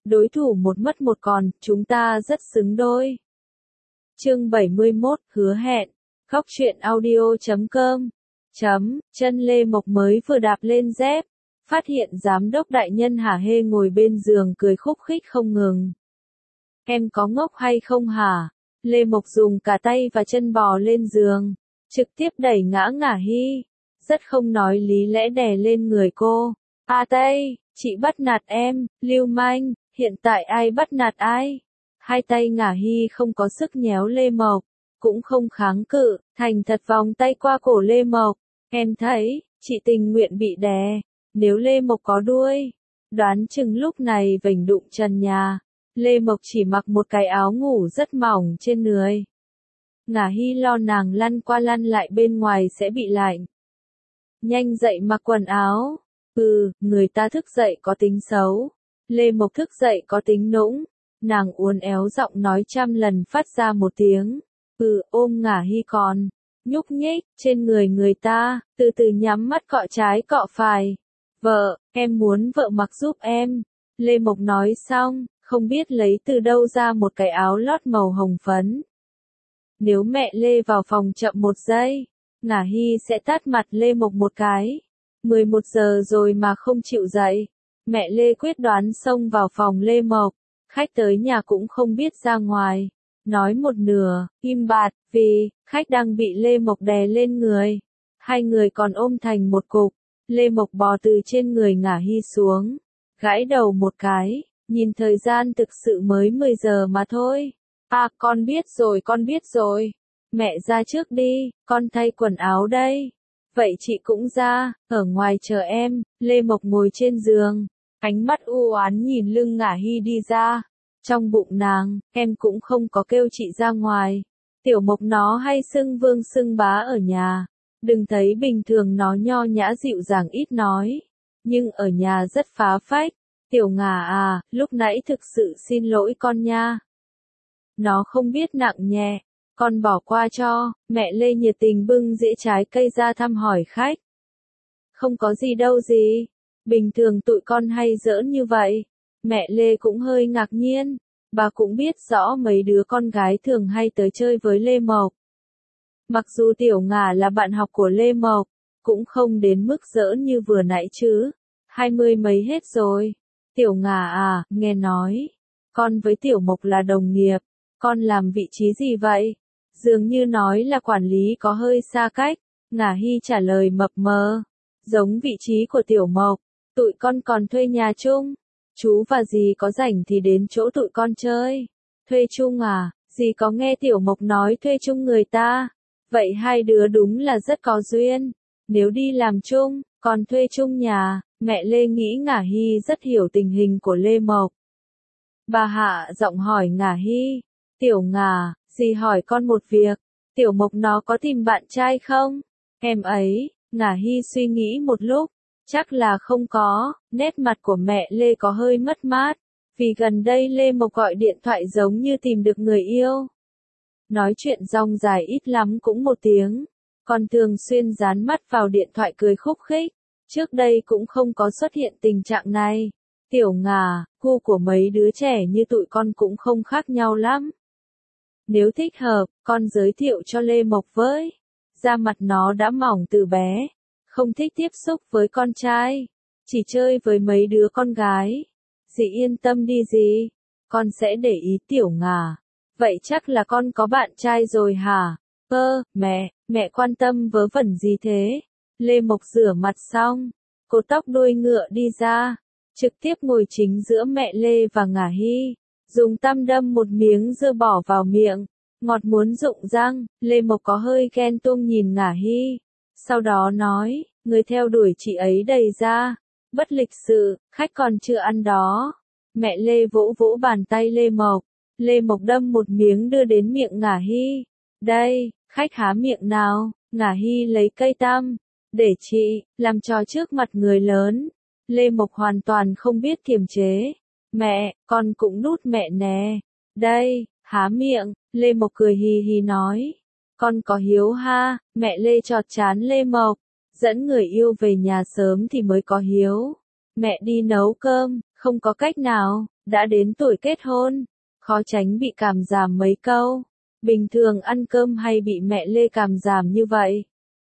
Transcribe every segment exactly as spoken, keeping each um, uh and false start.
đối thủ một mất một còn, chúng ta rất xứng đôi. Chương bảy mươi mốt, hứa hẹn. Góc truyện audio chấm com. Chấm, chân Lê Mộc mới vừa đạp lên dép, phát hiện giám đốc đại nhân hả hê ngồi bên giường cười khúc khích không ngừng. Em có ngốc hay không hả? Lê Mộc dùng cả tay và chân bò lên giường, trực tiếp đẩy ngã Ngả Hy, rất không nói lý lẽ đè lên người cô. A Tây, chị bắt nạt em, lưu manh, hiện tại ai bắt nạt ai? Hai tay Ngả Hy không có sức nhéo Lê Mộc, cũng không kháng cự, thành thật vòng tay qua cổ Lê Mộc. Em thấy, chị tình nguyện bị đè, nếu Lê Mộc có đuôi, đoán chừng lúc này vểnh đụng trần nhà. Lê Mộc chỉ mặc một cái áo ngủ rất mỏng trên người. Ngả Hy lo nàng lăn qua lăn lại bên ngoài sẽ bị lạnh. Nhanh dậy mặc quần áo. Ừ, người ta thức dậy có tính xấu. Lê Mộc thức dậy có tính nũng. Nàng uốn éo giọng nói trăm lần phát ra một tiếng. Ừ, ôm Ngả Hy còn nhúc nhích trên người người ta, từ từ nhắm mắt cọ trái cọ phải. Vợ, em muốn vợ mặc giúp em. Lê Mộc nói xong, không biết lấy từ đâu ra một cái áo lót màu hồng phấn. Nếu mẹ Lê vào phòng chậm một giây, Ngả Hy sẽ tát mặt Lê Mộc một cái. mười một giờ rồi mà không chịu dậy. Mẹ Lê quyết đoán xông vào phòng Lê Mộc. Khách tới nhà cũng không biết ra ngoài. Nói một nửa, im bặt, vì khách đang bị Lê Mộc đè lên người. Hai người còn ôm thành một cục. Lê Mộc bò từ trên người Ngả Hy xuống, gãi đầu một cái, nhìn thời gian thực sự mới mười giờ mà thôi. À, con biết rồi, con biết rồi. Mẹ ra trước đi, con thay quần áo đây. Vậy chị cũng ra, ở ngoài chờ em. Lê Mộc ngồi trên giường, ánh mắt u oán nhìn lưng Ngả Hy đi ra. Trong bụng nàng, em cũng không có kêu chị ra ngoài. Tiểu Mộc nó hay xưng vương xưng bá ở nhà. Đừng thấy bình thường nó nho nhã dịu dàng ít nói, nhưng ở nhà rất phá phách. Tiểu Ngà à, lúc nãy thực sự xin lỗi con nha. Nó không biết nặng nhẹ, con bỏ qua cho. Mẹ Lê nhiệt tình bưng dĩa trái cây ra thăm hỏi khách. Không có gì đâu gì, bình thường tụi con hay giỡn như vậy. Mẹ Lê cũng hơi ngạc nhiên, bà cũng biết rõ mấy đứa con gái thường hay tới chơi với Lê Mộc. Mặc dù Tiểu Ngà là bạn học của Lê Mộc, cũng không đến mức giỡn như vừa nãy chứ. Hai mươi mấy hết rồi. Tiểu Ngà à, nghe nói, con với Tiểu Mộc là đồng nghiệp, con làm vị trí gì vậy? Dường như nói là quản lý có hơi xa cách. Ngả Hy trả lời mập mờ, giống vị trí của Tiểu Mộc, tụi con còn thuê nhà chung. Chú và dì có rảnh thì đến chỗ tụi con chơi. Thuê chung à, dì có nghe Tiểu Mộc nói thuê chung người ta. Vậy hai đứa đúng là rất có duyên. Nếu đi làm chung, còn thuê chung nhà, mẹ Lê nghĩ Ngả Hy rất hiểu tình hình của Lê Mộc. Bà hạ giọng hỏi Ngả Hy, Tiểu Ngà, dì hỏi con một việc, Tiểu Mộc nó có tìm bạn trai không? Em ấy, Ngả Hy suy nghĩ một lúc, chắc là không có. Nét mặt của mẹ Lê có hơi mất mát, vì gần đây Lê Mộc gọi điện thoại giống như tìm được người yêu. Nói chuyện rong dài ít lắm cũng một tiếng, còn thường xuyên dán mắt vào điện thoại cười khúc khích. Trước đây cũng không có xuất hiện tình trạng này. Tiểu Ngà, gu của mấy đứa trẻ như tụi con cũng không khác nhau lắm. Nếu thích hợp, con giới thiệu cho Lê Mộc với. Da mặt nó đã mỏng từ bé, không thích tiếp xúc với con trai, chỉ chơi với mấy đứa con gái. Dì yên tâm đi dì, con sẽ để ý Tiểu Ngà. Vậy chắc là con có bạn trai rồi hả? Ơ, mẹ, mẹ quan tâm vớ vẩn gì thế? Lê Mộc rửa mặt xong, cột tóc đuôi ngựa đi ra, trực tiếp ngồi chính giữa mẹ Lê và Ngả Hy, dùng tăm đâm một miếng dưa bỏ vào miệng, ngọt muốn rụng răng. Lê Mộc có hơi ghen tuông nhìn Ngả Hy, sau đó nói, người theo đuổi chị ấy đầy ra, bất lịch sự, khách còn chưa ăn đó. Mẹ Lê vỗ vỗ bàn tay Lê Mộc. Lê Mộc đâm một miếng đưa đến miệng Ngả Hy. Đây, khách há miệng nào. Ngả Hy lấy cây tăm, để chị, làm trò trước mặt người lớn. Lê Mộc hoàn toàn không biết kiềm chế. Mẹ, con cũng nút mẹ nè. Đây, há miệng. Lê Mộc cười hì hì nói. Con có hiếu ha. Mẹ Lê chọt chán Lê Mộc. Dẫn người yêu về nhà sớm thì mới có hiếu. Mẹ đi nấu cơm, không Không có cách nào, đã đến tuổi kết hôn, khó tránh bị cảm giảm mấy câu. Bình thường ăn cơm hay bị mẹ Lê cảm giảm như vậy.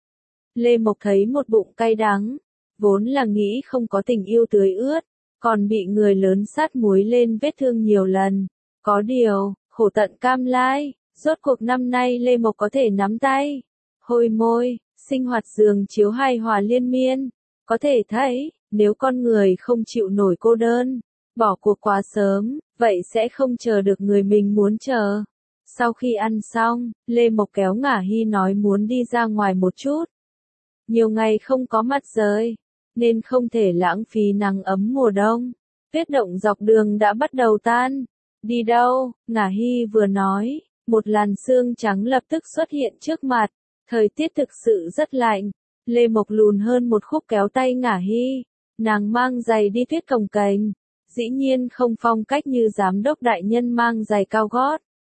Lê Mộc thấy một bụng cay đắng, vốn là nghĩ không có tình yêu tưới ướt, còn bị người lớn sát muối lên vết thương nhiều lần. Có điều, khổ tận cam lai, rốt cuộc năm nay Lê Mộc có thể nắm tay, hôi môi, sinh hoạt giường chiếu hài hòa liên miên. Có thể thấy, nếu con người không chịu nổi cô đơn, bỏ cuộc quá sớm, vậy sẽ không chờ được người mình muốn chờ. Sau khi ăn xong, Lê Mộc kéo Ngả Hy nói muốn đi ra ngoài một chút. Nhiều ngày không có mặt trời, nên không thể lãng phí nắng ấm mùa đông. Tuyết động dọc đường đã bắt đầu tan. Đi đâu? Ngả Hy vừa nói, một làn sương trắng lập tức xuất hiện trước mặt. Thời tiết thực sự rất lạnh. Lê Mộc lùn hơn một khúc kéo tay Ngả Hy. Nàng mang giày đi tuyết cồng kềnh. Dĩ nhiên không phong cách như giám đốc đại nhân mang giày cao gót.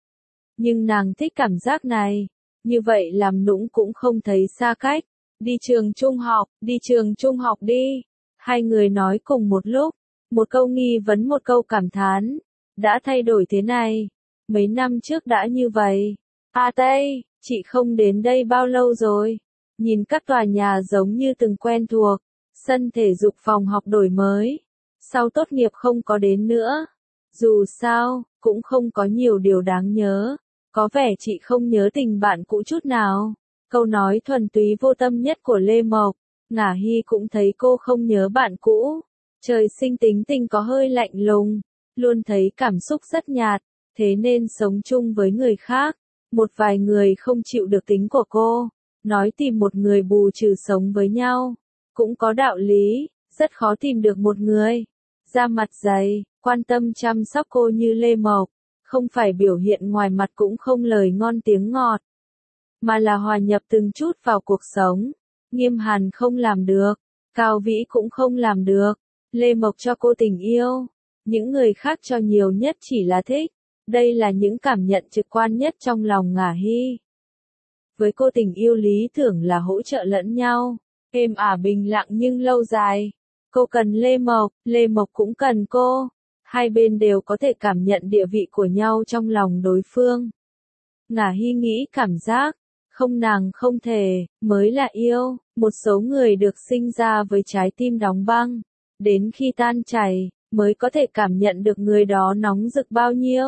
Nhưng nàng thích cảm giác này. Như vậy làm nũng cũng không thấy xa cách. Đi trường trung học, đi trường trung học đi. Hai người nói cùng một lúc. Một câu nghi vấn một câu cảm thán. Đã thay đổi thế này. Mấy năm trước đã như vậy. À Tây, chị không đến đây bao lâu rồi. Nhìn các tòa nhà giống như từng quen thuộc. Sân thể dục phòng học đổi mới. Sau tốt nghiệp không có đến nữa. Dù sao, cũng không có nhiều điều đáng nhớ. Có vẻ chị không nhớ tình bạn cũ chút nào. Câu nói thuần túy vô tâm nhất của Lê Mộc. Ngả Hy cũng thấy cô không nhớ bạn cũ. Trời sinh tính tình có hơi lạnh lùng. Luôn thấy cảm xúc rất nhạt. Thế nên sống chung với người khác. Một vài người không chịu được tính của cô. Nói tìm một người bù trừ sống với nhau. Cũng có đạo lý. Rất khó tìm được một người. Da mặt dày, quan tâm chăm sóc cô như Lê Mộc. Không phải biểu hiện ngoài mặt cũng không lời ngon tiếng ngọt. Mà là hòa nhập từng chút vào cuộc sống. Nghiêm Hàn không làm được. Cao Vĩ cũng không làm được. Lê Mộc cho cô tình yêu. Những người khác cho nhiều nhất chỉ là thích. Đây là những cảm nhận trực quan nhất trong lòng Ngả Hy. Với cô tình yêu lý tưởng là hỗ trợ lẫn nhau. Êm ả bình lặng nhưng lâu dài. Cô cần Lê Mộc, Lê Mộc cũng cần cô. Hai bên đều có thể cảm nhận địa vị của nhau trong lòng đối phương. Ngả Hy nghĩ cảm giác, không nàng không thể, mới là yêu. Một số người được sinh ra với trái tim đóng băng. Đến khi tan chảy, mới có thể cảm nhận được người đó nóng rực bao nhiêu.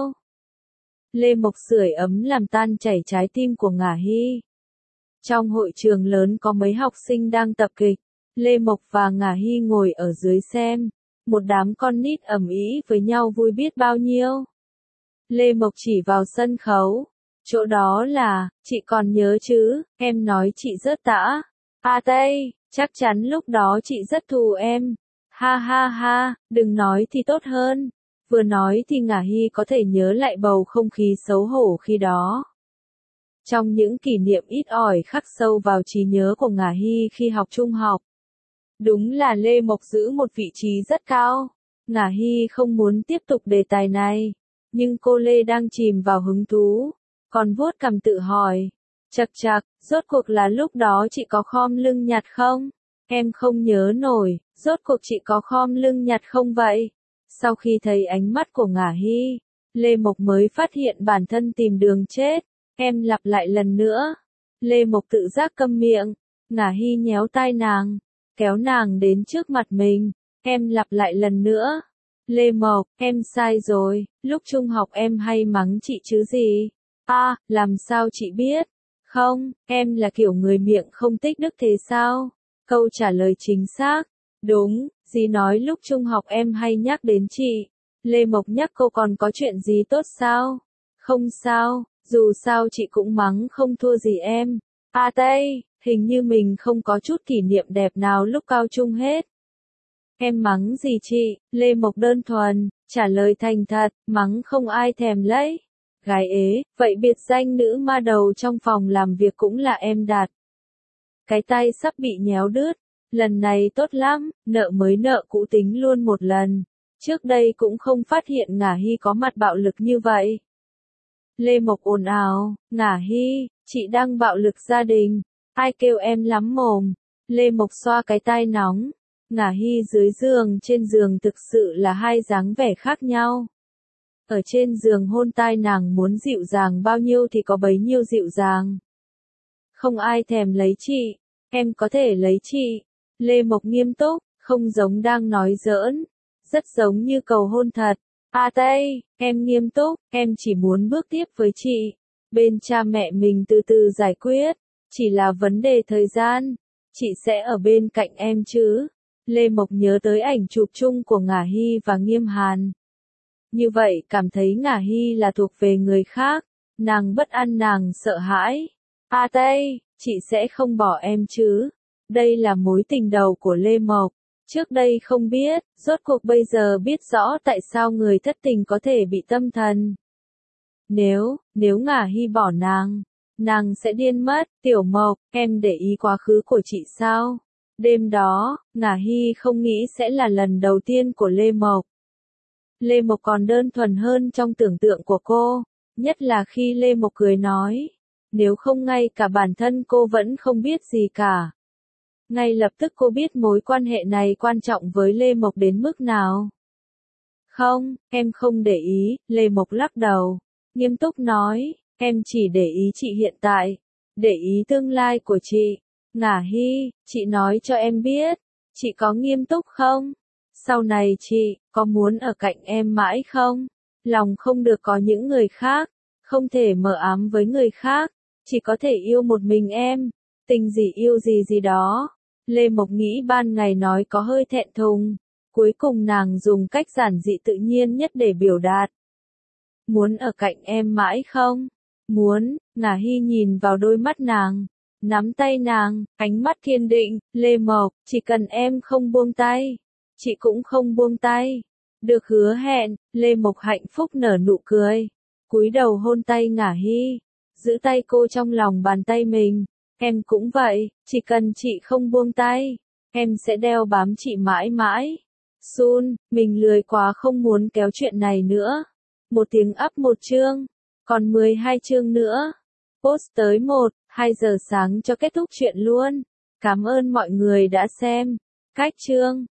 Lê Mộc sưởi ấm làm tan chảy trái tim của Ngả Hy. Trong hội trường lớn có mấy học sinh đang tập kịch. Lê Mộc và Ngả Hy ngồi ở dưới xem. Một đám con nít ầm ĩ với nhau vui biết bao nhiêu. Lê Mộc chỉ vào sân khấu. Chỗ đó là, chị còn nhớ chứ, em nói chị rất tã. À Tây, chắc chắn lúc đó chị rất thù em. Ha ha ha, đừng nói thì tốt hơn. Vừa nói thì Ngả Hy có thể nhớ lại bầu không khí xấu hổ khi đó. Trong những kỷ niệm ít ỏi khắc sâu vào trí nhớ của Ngả Hy khi học trung học. Đúng là Lê Mộc giữ một vị trí rất cao. Ngả Hy không muốn tiếp tục đề tài này. Nhưng cô Lê đang chìm vào hứng thú. Còn vuốt cằm tự hỏi. Chật chật, rốt cuộc là lúc đó chị có khom lưng nhặt không? Em không nhớ nổi, rốt cuộc chị có khom lưng nhặt không vậy? Sau khi thấy ánh mắt của Ngả Hy, Lê Mộc mới phát hiện bản thân tìm đường chết. Em lặp lại lần nữa. Lê Mộc tự giác câm miệng. Ngả Hy nhéo tai nàng. Kéo nàng đến trước mặt mình. Em lặp lại lần nữa. Lê Mộc, em sai rồi. Lúc trung học em hay mắng chị chứ gì? À, làm sao chị biết? Không, em là kiểu người miệng không tích đức thế sao? Câu trả lời chính xác. Đúng, dì nói lúc trung học em hay nhắc đến chị. Lê Mộc nhắc cô còn có chuyện gì tốt sao? Không sao, dù sao chị cũng mắng không thua gì em. À Tây, hình như mình không có chút kỷ niệm đẹp nào lúc cao trung hết. Em mắng gì chị? Lê Mộc đơn thuần, trả lời thành thật, mắng không ai thèm lấy. Gái ế, vậy biệt danh nữ ma đầu trong phòng làm việc cũng là em đặt. Cái tay sắp bị nhéo đứt. Lần này tốt lắm, nợ mới nợ cũ tính luôn một lần. Trước đây cũng không phát hiện Ngả Hy có mặt bạo lực như vậy. Lê Mộc ồn ào, Ngả Hy, chị đang bạo lực gia đình. Ai kêu em lắm mồm. Lê Mộc xoa cái tai nóng. Ngả Hy dưới giường trên giường thực sự là hai dáng vẻ khác nhau. Ở trên giường hôn tai nàng muốn dịu dàng bao nhiêu thì có bấy nhiêu dịu dàng. Không ai thèm lấy chị, em có thể lấy chị. Lê Mộc nghiêm túc, không giống đang nói giỡn, rất giống như cầu hôn thật. A Tây, em nghiêm túc, em chỉ muốn bước tiếp với chị. Bên cha mẹ mình từ từ giải quyết, chỉ là vấn đề thời gian. Chị sẽ ở bên cạnh em chứ. Lê Mộc nhớ tới ảnh chụp chung của Ngả Hy và Nghiêm Hàn. Như vậy cảm thấy Ngả Hy là thuộc về người khác, nàng bất an nàng sợ hãi. A Tây, chị sẽ không bỏ em chứ. Đây là mối tình đầu của Lê Mộc. Trước đây không biết, rốt cuộc bây giờ biết rõ tại sao người thất tình có thể bị tâm thần. Nếu, nếu Ngả Hy bỏ nàng, nàng sẽ điên mất. Tiểu Mộc, em để ý quá khứ của chị sao? Đêm đó, Ngả Hy không nghĩ sẽ là lần đầu tiên của Lê Mộc. Lê Mộc còn đơn thuần hơn trong tưởng tượng của cô, nhất là khi Lê Mộc cười nói, nếu không ngay cả bản thân cô vẫn không biết gì cả. Ngay lập tức cô biết mối quan hệ này quan trọng với Lê Mộc đến mức nào. Không, em không để ý, Lê Mộc lắc đầu, nghiêm túc nói, em chỉ để ý chị hiện tại, để ý tương lai của chị. Ngả Hy, chị nói cho em biết, chị có nghiêm túc không? Sau này chị, có muốn ở cạnh em mãi không? Lòng không được có những người khác, không thể mờ ám với người khác, chỉ có thể yêu một mình em, tình gì yêu gì gì đó. Lê Mộc nghĩ ban ngày nói có hơi thẹn thùng, cuối cùng nàng dùng cách giản dị tự nhiên nhất để biểu đạt. Muốn ở cạnh em mãi không? Muốn. Ngả Hy nhìn vào đôi mắt nàng, nắm tay nàng, ánh mắt kiên định. Lê Mộc, chỉ cần em không buông tay, chị cũng không buông tay. Được hứa hẹn. Lê Mộc hạnh phúc nở nụ cười, cúi đầu hôn tay Ngả Hy, giữ tay cô trong lòng bàn tay mình. Em cũng vậy, chỉ cần chị không buông tay, em sẽ đeo bám chị mãi mãi. Sun, mình lười quá không muốn kéo chuyện này nữa. Một tiếng up một chương, còn mười hai chương nữa. Post tới một, hai giờ sáng cho kết thúc chuyện luôn. Cảm ơn mọi người đã xem. Cách chương.